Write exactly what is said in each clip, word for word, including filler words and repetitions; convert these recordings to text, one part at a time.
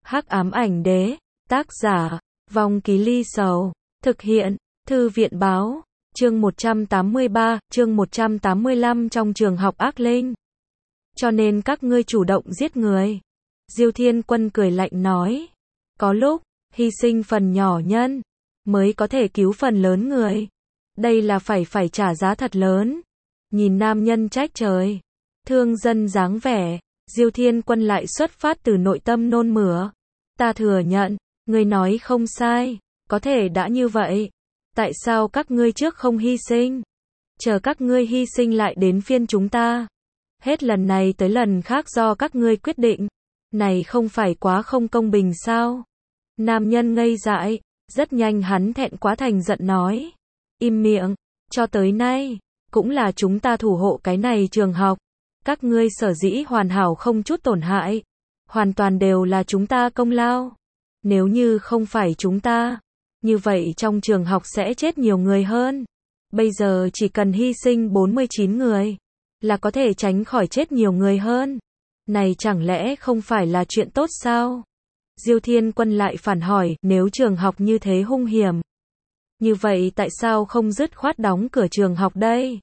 Hắc ám ảnh đế, tác giả, Vong Ký Ly Sầu, thực hiện, Thư viện báo, chương một trăm tám mươi ba, chương một trăm tám mươi lăm trong trường học ác linh. Cho nên các ngươi chủ động giết người. Diêu Thiên Quân cười lạnh nói. Có lúc, hy sinh phần nhỏ nhân, mới có thể cứu phần lớn người. Đây là phải phải trả giá thật lớn. Nhìn nam nhân trách trời, thương dân dáng vẻ, Diêu Thiên Quân lại xuất phát từ nội tâm nôn mửa. Ta thừa nhận, ngươi nói không sai, có thể đã như vậy. Tại sao các ngươi trước không hy sinh? Chờ các ngươi hy sinh lại đến phiên chúng ta. Hết lần này tới lần khác do các ngươi quyết định. Này không phải quá không công bình sao? Nam nhân ngây dại, rất nhanh hắn thẹn quá thành giận nói. Im miệng, cho tới nay, cũng là chúng ta thủ hộ cái này trường học. Các ngươi sở dĩ hoàn hảo không chút tổn hại, hoàn toàn đều là chúng ta công lao. Nếu như không phải chúng ta, như vậy trong trường học sẽ chết nhiều người hơn. Bây giờ chỉ cần hy sinh bốn mươi chín người, là có thể tránh khỏi chết nhiều người hơn. Này chẳng lẽ không phải là chuyện tốt sao? Diêu Thiên Quân lại phản hỏi, nếu trường học như thế hung hiểm, như vậy tại sao không dứt khoát đóng cửa trường học đây?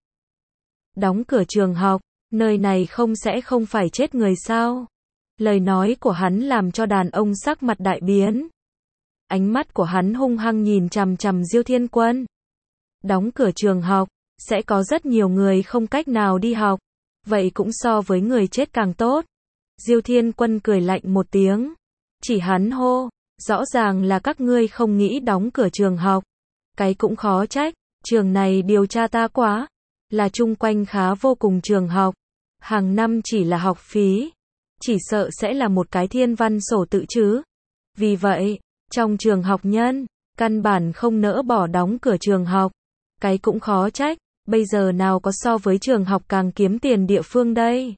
Đóng cửa trường học, nơi này không sẽ không phải chết người sao? Lời nói của hắn làm cho đàn ông sắc mặt đại biến. Ánh mắt của hắn hung hăng nhìn chằm chằm Diêu Thiên Quân. Đóng cửa trường học, sẽ có rất nhiều người không cách nào đi học. Vậy cũng so với người chết càng tốt. Diêu Thiên Quân cười lạnh một tiếng. Chỉ hắn hô, rõ ràng là các ngươi không nghĩ đóng cửa trường học. Cái cũng khó trách, trường này điều tra ta quá. Là chung quanh khá vô cùng trường học. Hàng năm chỉ là học phí. Chỉ sợ sẽ là một cái thiên văn sổ tự chứ. Vì vậy, trong trường học nhân, căn bản không nỡ bỏ đóng cửa trường học. Cái cũng khó trách, bây giờ nào có so với trường học càng kiếm tiền địa phương đây.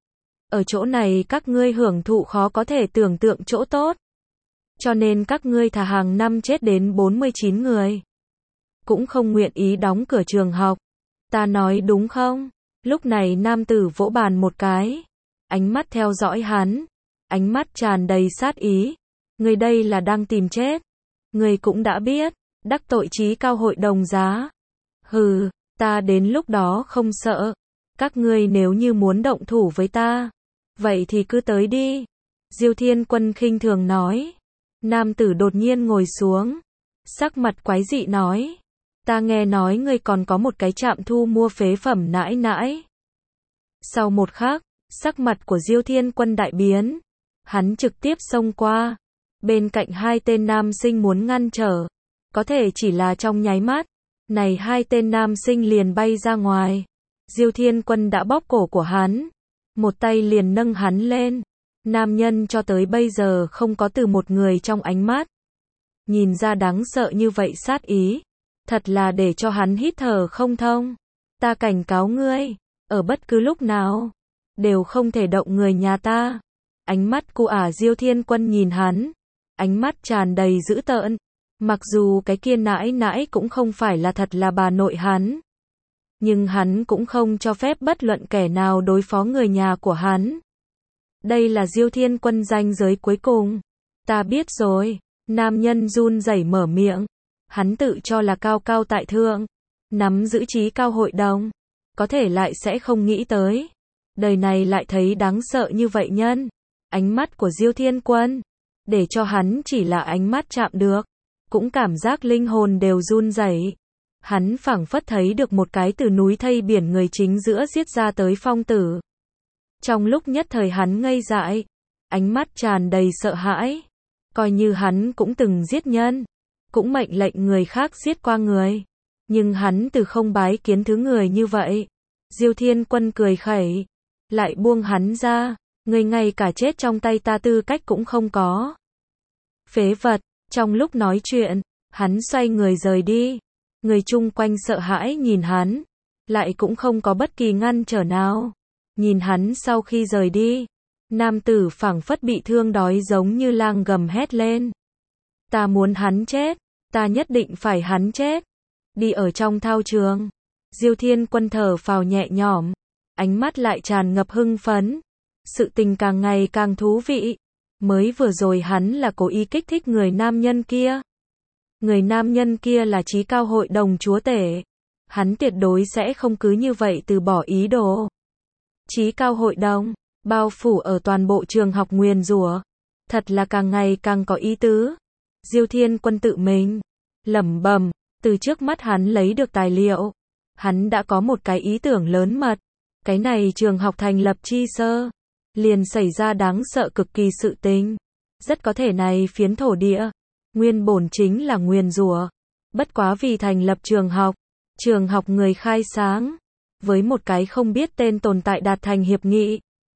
Ở chỗ này các ngươi hưởng thụ khó có thể tưởng tượng chỗ tốt. Cho nên các ngươi thà hàng năm chết đến bốn mươi chín người. Cũng không nguyện ý đóng cửa trường học. Ta nói đúng không? Lúc này nam tử vỗ bàn một cái. Ánh mắt theo dõi hắn. Ánh mắt tràn đầy sát ý. Người đây là đang tìm chết. Người cũng đã biết. Đắc tội chí cao hội đồng giá. Hừ, ta đến lúc đó không sợ. Các ngươi nếu như muốn động thủ với ta, vậy thì cứ tới đi. Diêu Thiên Quân khinh thường nói. Nam tử đột nhiên ngồi xuống. Sắc mặt quái dị nói. Ta nghe nói ngươi còn có một cái trạm thu mua phế phẩm nãi nãi. Sau một khắc, sắc mặt của Diêu Thiên Quân đại biến. Hắn trực tiếp xông qua. Bên cạnh hai tên nam sinh muốn ngăn trở. Có thể chỉ là trong nháy mắt. Này hai tên nam sinh liền bay ra ngoài. Diêu Thiên Quân đã bóp cổ của hắn. Một tay liền nâng hắn lên. Nam nhân cho tới bây giờ không có từ một người trong ánh mắt. Nhìn ra đáng sợ như vậy sát ý. Thật là để cho hắn hít thở không thông. Ta cảnh cáo ngươi. Ở bất cứ lúc nào. Đều không thể động người nhà ta. Ánh mắt cu ả Diêu Thiên Quân nhìn hắn. Ánh mắt tràn đầy dữ tợn. Mặc dù cái kia nãi nãi cũng không phải là thật là bà nội hắn. Nhưng hắn cũng không cho phép bất luận kẻ nào đối phó người nhà của hắn. Đây là Diêu Thiên Quân ranh giới cuối cùng. Ta biết rồi. Nam nhân run rẩy mở miệng. Hắn tự cho là cao cao tại thượng. Nắm giữ trí cao hội đồng. Có thể lại sẽ không nghĩ tới. Đời này lại thấy đáng sợ như vậy nhân. Ánh mắt của Diêu Thiên Quân. Để cho hắn chỉ là ánh mắt chạm được. Cũng cảm giác linh hồn đều run rẩy. Hắn phảng phất thấy được một cái từ núi thây biển người chính giữa giết ra tới phong tử. Trong lúc nhất thời hắn ngây dại. Ánh mắt tràn đầy sợ hãi. Coi như hắn cũng từng giết nhân. Cũng mệnh lệnh người khác giết qua người. Nhưng hắn từ không bái kiến thứ người như vậy. Diêu Thiên Quân cười khẩy. Lại buông hắn ra. Người ngay cả chết trong tay ta tư cách cũng không có. Phế vật. Trong lúc nói chuyện, hắn xoay người rời đi. Người chung quanh sợ hãi nhìn hắn. Lại cũng không có bất kỳ ngăn trở nào. Nhìn hắn sau khi rời đi. Nam tử phảng phất bị thương đói giống như lang gầm hét lên. Ta muốn hắn chết. Ta nhất định phải hắn chết. Đi ở trong thao trường. Diêu Thiên Quân thở phào nhẹ nhõm. Ánh mắt lại tràn ngập hưng phấn. Sự tình càng ngày càng thú vị. Mới vừa rồi hắn là cố ý kích thích người nam nhân kia. Người nam nhân kia là trí cao hội đồng chúa tể. Hắn tuyệt đối sẽ không cứ như vậy từ bỏ ý đồ. Trí cao hội đồng, bao phủ ở toàn bộ trường học nguyền rủa. Thật là càng ngày càng có ý tứ. Diêu Thiên Quân tự mình lẩm bẩm, từ trước mắt hắn lấy được tài liệu. Hắn đã có một cái ý tưởng lớn mật. Cái này trường học thành lập chi sơ, liền xảy ra đáng sợ cực kỳ sự tình. Rất có thể này phiến thổ địa, nguyên bổn chính là nguyền rủa. Bất quá vì thành lập trường học, trường học người khai sáng, với một cái không biết tên tồn tại đạt thành hiệp nghị.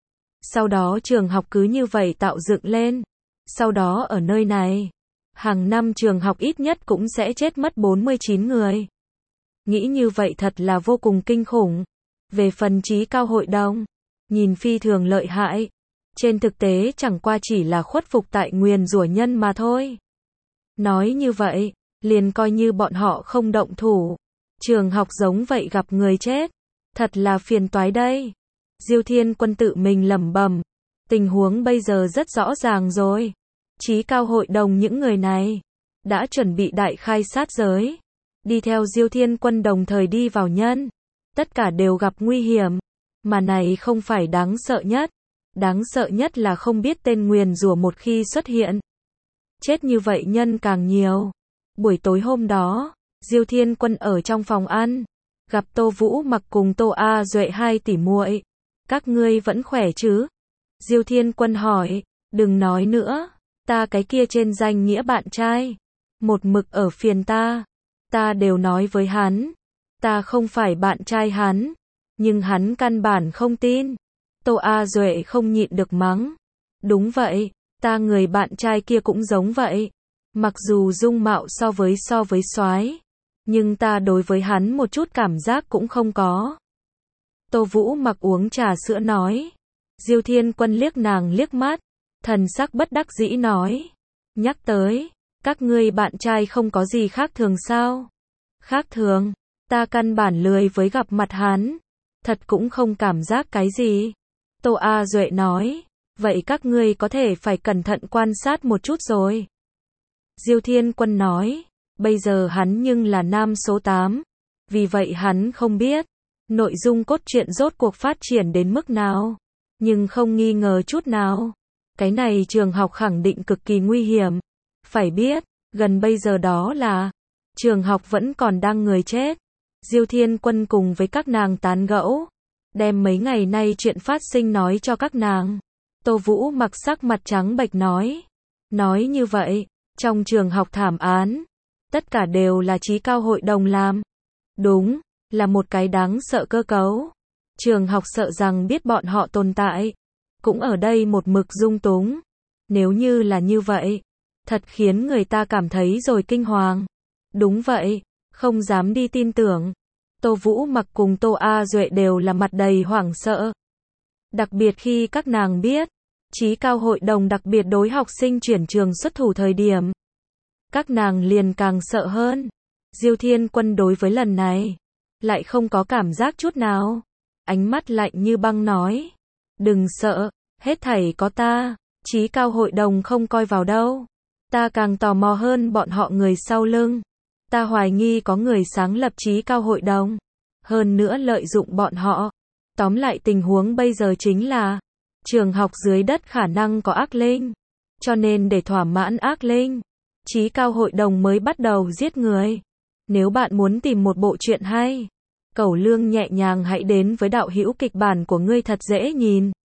Sau đó trường học cứ như vậy tạo dựng lên. Sau đó ở nơi này, hàng năm trường học ít nhất cũng sẽ chết mất bốn mươi chín người. Nghĩ như vậy thật là vô cùng kinh khủng. Về phần trí cao hội đồng, nhìn phi thường lợi hại. Trên thực tế chẳng qua chỉ là khuất phục tại nguyền rủa nhân mà thôi. Nói như vậy, liền coi như bọn họ không động thủ. Trường học giống vậy gặp người chết. Thật là phiền toái đây. Diêu Thiên Quân tự mình lẩm bẩm. Tình huống bây giờ rất rõ ràng rồi. Trí cao hội đồng những người này đã chuẩn bị đại khai sát giới. Đi theo Diêu Thiên Quân đồng thời đi vào nhân. Tất cả đều gặp nguy hiểm. Mà này không phải đáng sợ nhất. Đáng sợ nhất là không biết tên nguyền rủa một khi xuất hiện. Chết như vậy nhân càng nhiều. Buổi tối hôm đó, Diêu Thiên Quân ở trong phòng ăn. Gặp Tô Vũ Mặc cùng Tô A Duệ hai tỷ muội. Các ngươi vẫn khỏe chứ? Diêu Thiên Quân hỏi. Đừng nói nữa. Ta cái kia trên danh nghĩa bạn trai. Một mực ở phiền ta. Ta đều nói với hắn. Ta không phải bạn trai hắn. Nhưng hắn căn bản không tin. Tô A Duệ không nhịn được mắng. Đúng vậy. Ta người bạn trai kia cũng giống vậy. Mặc dù dung mạo so với so với soái, nhưng ta đối với hắn một chút cảm giác cũng không có. Tô Vũ Mặc uống trà sữa nói. Diêu Thiên Quân liếc nàng liếc mắt. Thần sắc bất đắc dĩ nói. Nhắc tới, các ngươi bạn trai không có gì khác thường sao? Khác thường, ta căn bản lười với gặp mặt hắn. Thật cũng không cảm giác cái gì. Tô A Duệ nói. Vậy các ngươi có thể phải cẩn thận quan sát một chút rồi. Diêu Thiên Quân nói. Bây giờ hắn nhưng là nam số tám. Vì vậy hắn không biết nội dung cốt truyện rốt cuộc phát triển đến mức nào. Nhưng không nghi ngờ chút nào. Cái này trường học khẳng định cực kỳ nguy hiểm. Phải biết, gần bây giờ đó là trường học vẫn còn đang người chết. Diêu Thiên Quân cùng với các nàng tán gẫu. Đem mấy ngày nay chuyện phát sinh nói cho các nàng. Tô Vũ Mặc sắc mặt trắng bệch nói. Nói như vậy, trong trường học thảm án, tất cả đều là trí cao hội đồng làm. Đúng, là một cái đáng sợ cơ cấu. Trường học sợ rằng biết bọn họ tồn tại. Cũng ở đây một mực dung túng. Nếu như là như vậy, thật khiến người ta cảm thấy rồi kinh hoàng. Đúng vậy, không dám đi tin tưởng. Tô Vũ Mặc cùng Tô A Duệ đều là mặt đầy hoảng sợ. Đặc biệt khi các nàng biết, trí cao hội đồng đặc biệt đối học sinh chuyển trường xuất thủ thời điểm. Các nàng liền càng sợ hơn. Diêu Thiên Quân đối với lần này, lại không có cảm giác chút nào. Ánh mắt lạnh như băng nói. Đừng sợ, hết thảy có ta, trí cao hội đồng không coi vào đâu. Ta càng tò mò hơn bọn họ người sau lưng. Ta hoài nghi có người sáng lập trí cao hội đồng. Hơn nữa lợi dụng bọn họ. Tóm lại tình huống bây giờ chính là trường học dưới đất khả năng có ác linh. Cho nên để thỏa mãn ác linh, trí cao hội đồng mới bắt đầu giết người. Nếu bạn muốn tìm một bộ truyện hay, Cẩu Lương nhẹ nhàng hãy đến với đạo hữu kịch bản của ngươi thật dễ nhìn.